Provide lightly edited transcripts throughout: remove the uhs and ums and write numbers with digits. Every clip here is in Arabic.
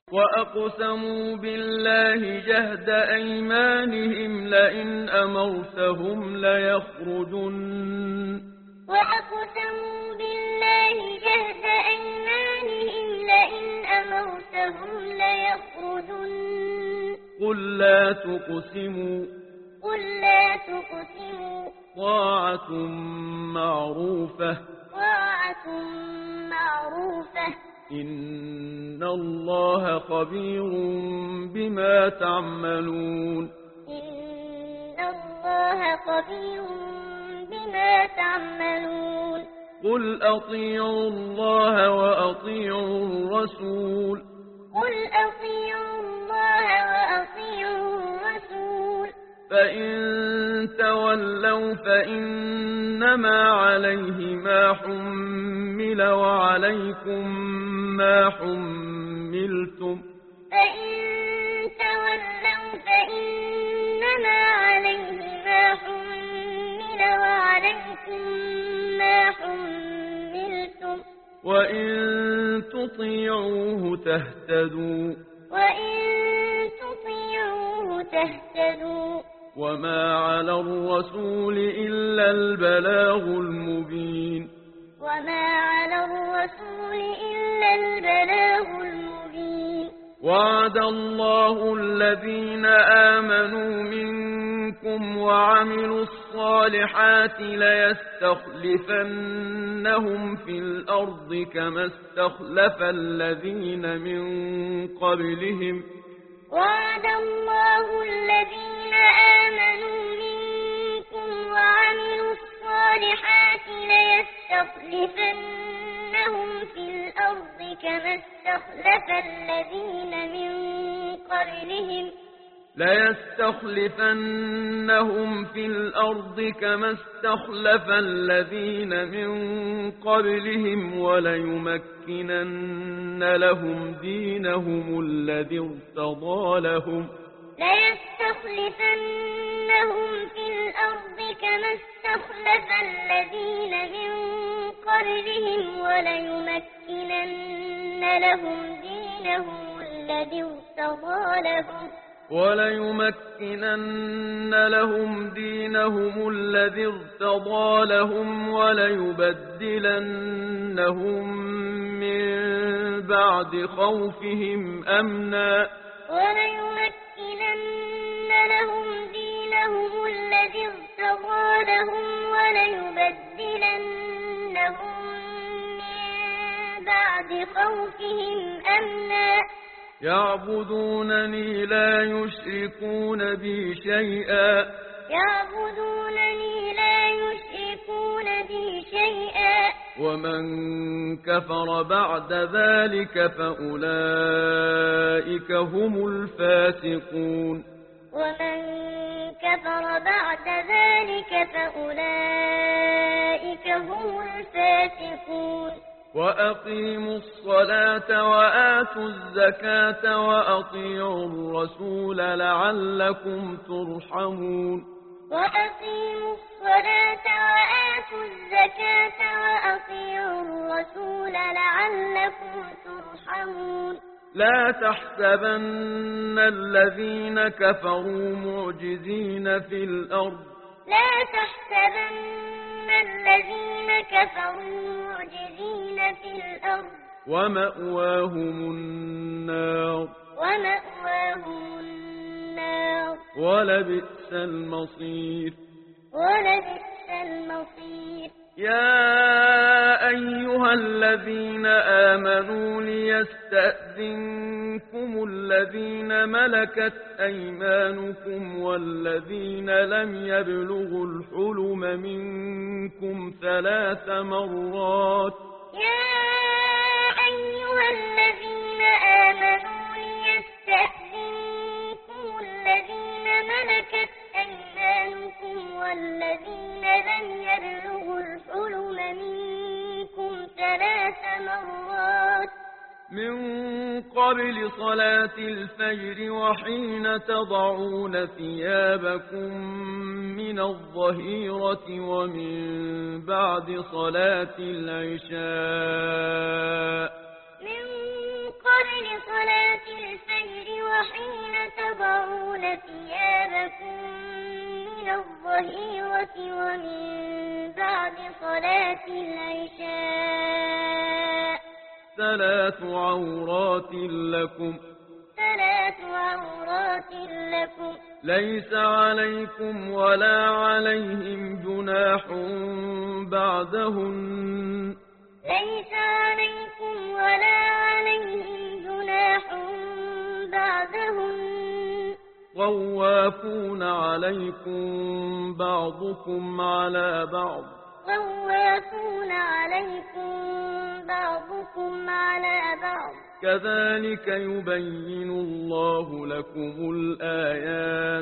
وأقسموا بالله جهد أيمانهم لئن أمرتهم ليخرجن وأقسموا بالله جهد أيمانهم لئن أمرتهم ليخرجن قل لا تقسموا طاعة معروفة إن الله خبير بما تعملون قل أطيعوا الله وأطيعوا الرسول فإن تولوا فإنما عليه ما حمل وعليكم ما حملتم وإن تطيعوه تهتدوا وما على الرسول إلا البلاغ المبين وعد الله الذين آمنوا منكم وعملوا الصالحات ليستخلفنهم في الأرض كما استخلف الذين من قبلهم وعد الله الذين آمنوا منكم وعملوا الصالحات ليستخلفنهم في الأرض كما استخلف الذين من قبلهم وليمكنن لهم دينهم الذي ارتضى لهم وليبدلنهم من بعد خوفهم أمنا يعبدونني لا يشركون بي شيئا ومن كفر بعد ذلك فأولئك هم الفاسقون وأقيموا الصلاة وآتوا الزكاة وأطيعوا الرسول لعلكم ترحمون لا تحسبن الذين كفروا معجزين في الأرض ومأواهم النار ولبئس المصير يا أيها الذين آمنوا ليستأذنكم الذين ملكت أيمانكم والذين لم يبلغوا الحلم منكم 3 مرات من قبل صلاة الفجر وحين تضعون ثيابكم من الظهيرة ومن بعد صلاة العشاء ثيابكم من الظهيرة ومن بعد صلاة العشاء 3 عورات لكم ليس عليكم ولا عليهم جناح بعدهن طوافون عليكم بعضكم على بعض كذلك يبين الله لكم الآيات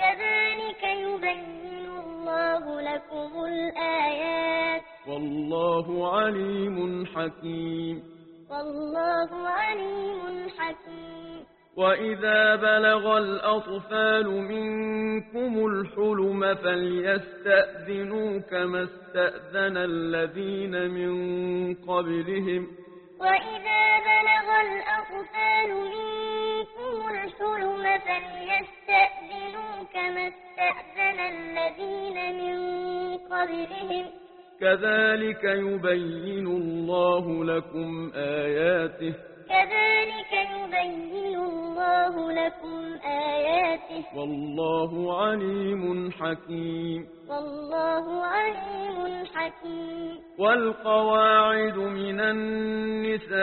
والله عليم حكيم وإذا بلغ الأطفال منكم الحلم فليستأذنوا كما استأذن الذين من قبلهم كذلك يبين الله لكم آياته والله عليم حكيم والقواعد من النساء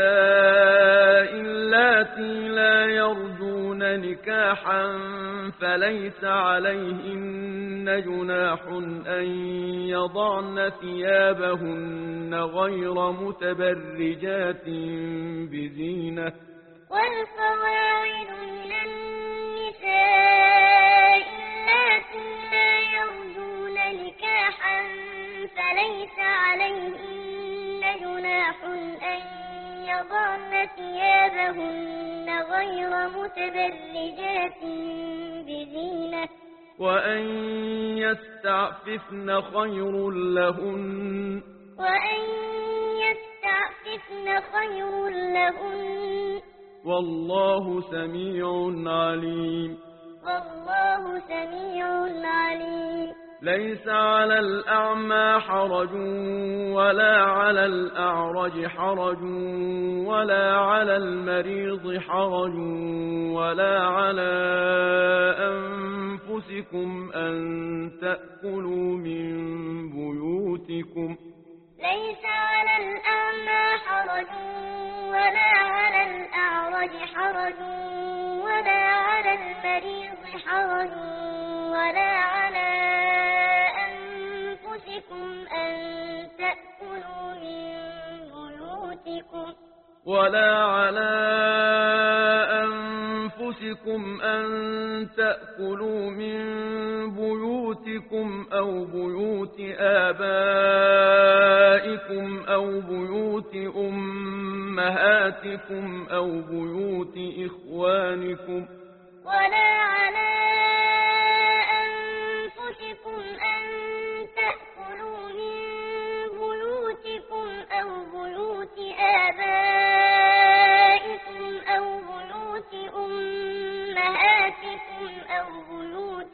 اللاتي لا يرجون نكاحا فليس عليهن جناح أن يضعن ثيابهن غير متبرجات بزينة والقواعد من النساء اللاتي لا يرجون نكاحا فليس عليهن جناح أن يضعن ثيابهن غير متبرجات بزينة وأن يستعففن خير لهن والله سميع عليم ليس على الأعمى حرج ولا على الأعرج حرج ولا على المريض حرج ولا على أنفسكم أن تأكلوا من بيوتكم ليس على الأعمى حرج ولا على الأعرج حرج ولا على المريض حرج ولا على أنفسكم أن تأكلوا من بيوتكم أو بيوت آبائكم أو بيوت أمهاتكم أو بيوت إخوانكم ولا على أنفسكم أن تأكلوا من بيوتكم أو بيوت آبائكم أو بيوت أمهاتكم أو بيوت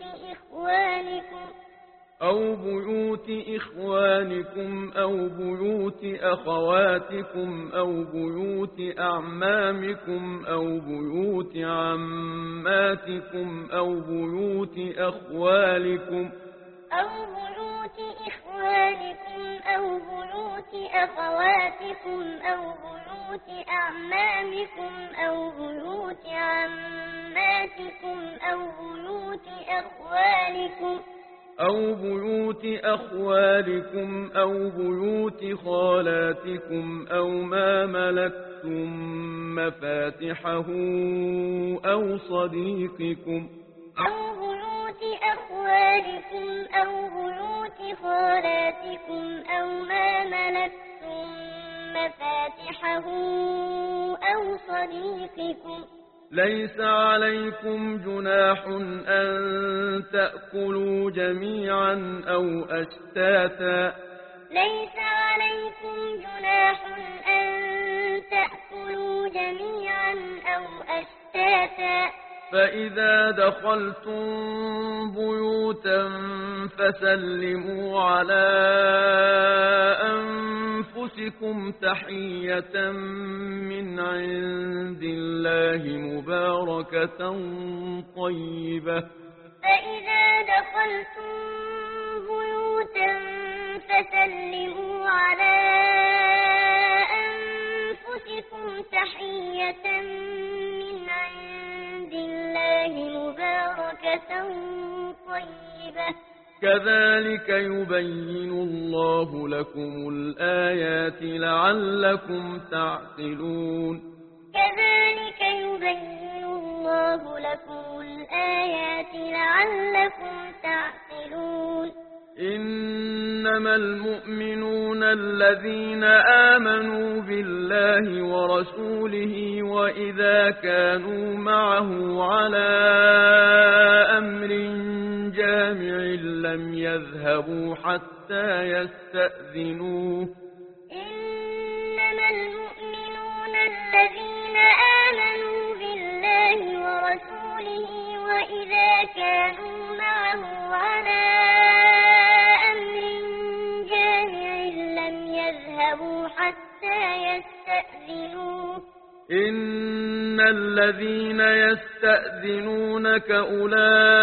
إخوانكم أو بيوت أخواتكم أو بيوت أعمامكم أو بيوت عماتكم أو بيوت أخوالكم أو بيوت إخوانكم أو بيوت أخواتكم أو بيوت أعمامكم أو بيوت عماتكم أو بيوت أخوالكم أو بيوت أخوالكم أو بيوت خالاتكم أو ما ملكتم مفاتحه أو صديقكم أو بيوت أخوالكم أو بيوت خالاتكم أو ما ملكتم مفاتحه أو صديقكم ليس عليكم جناح أن تأكلوا جميعا أو أشتاتا ليس عليكم جناح أن تأكلوا جميعا أو أشتاتا فإذا دخلتم بيوتا فسلموا على أنفسكم تحية من عند الله مباركة طيبة. فإذا دخلتم بيوتا فسلموا على أنفسكم تحية من عند الله مباركة طيبة. كذلك يبين الله لكم الآيات لعلكم تعقلون. كذلك يبين الله لكم الآيات لعلكم تعقلون. إنما المؤمنون الذين آمنوا بالله ورسوله وإذا كانوا معه على أمر جامع لم يذهبوا حتى يستأذنوه. إنما المؤمنون الذين آمنوا بالله ورسوله وإذا كانوا معه على أمر جامع لم يذهبوا حتى يستأذنوه. إن الذين يستأذنونك أولئك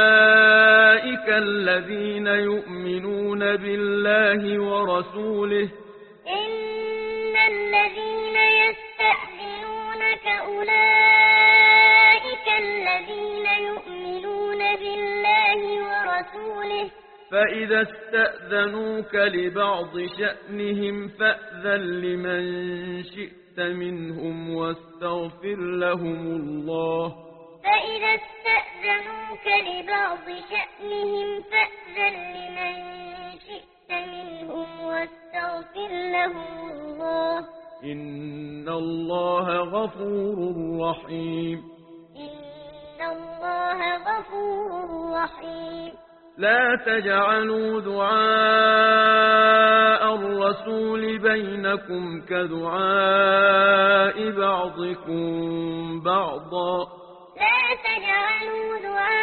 الذين يؤمنون بالله ورسوله. إن الذين يستأذنونك أولئك الذين يؤمنون بالله ورسوله. فإذا استأذنوك لبعض شأنهم فأذن لمن شئت منهم واستغفر لهم الله. فإذا استأذنوك لبعض شأنهم فأذن لمن شئت منهم واستغفر لهم الله. إن الله غفور رحيم. إن الله غفور رحيم. لا تجعلوا دعاء الرسول بينكم كدعاء بعضكم بعضا. لا تجعلوا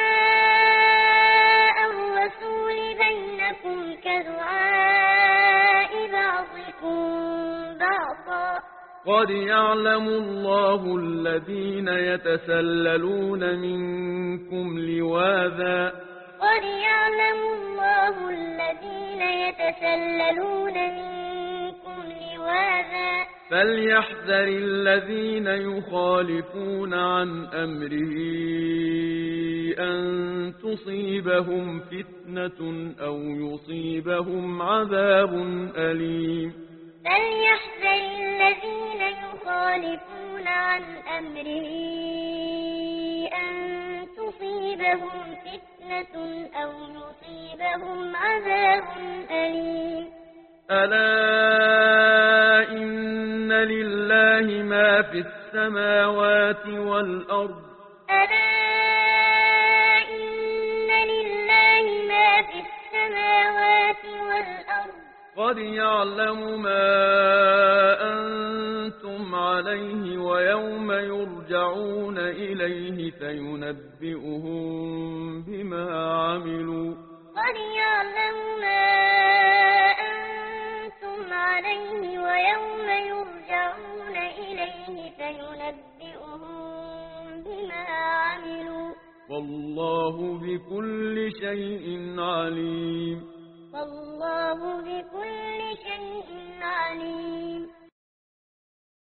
دعاء الرسول بينكم كدعاء بعضكم بعضا. قد يعلم الله الذين يتسللون منكم لواذا. قد يعلم الله الذين يتسللون منكم لواذا. فليحذر الذين يخالفون عن أمره أن تصيبهم فتنة أو يصيبهم عذاب أليم. فليحذر الذين يخالفون عن أمره أن تصيبهم فتنة أو يصيبهم عذاب أليم. ألا إن لله ما في السماوات والأرض. ألا إن لله ما في السماوات والأرض. قد يعلم ما أنتم عليه ويوم يرجعون إليه فينبئهم بما عملوا. قد يعلم ما أنتم عليه ويوم يرجعون إليه فينبئهم بما عملوا. والله بكل شيء عليم. والله بكل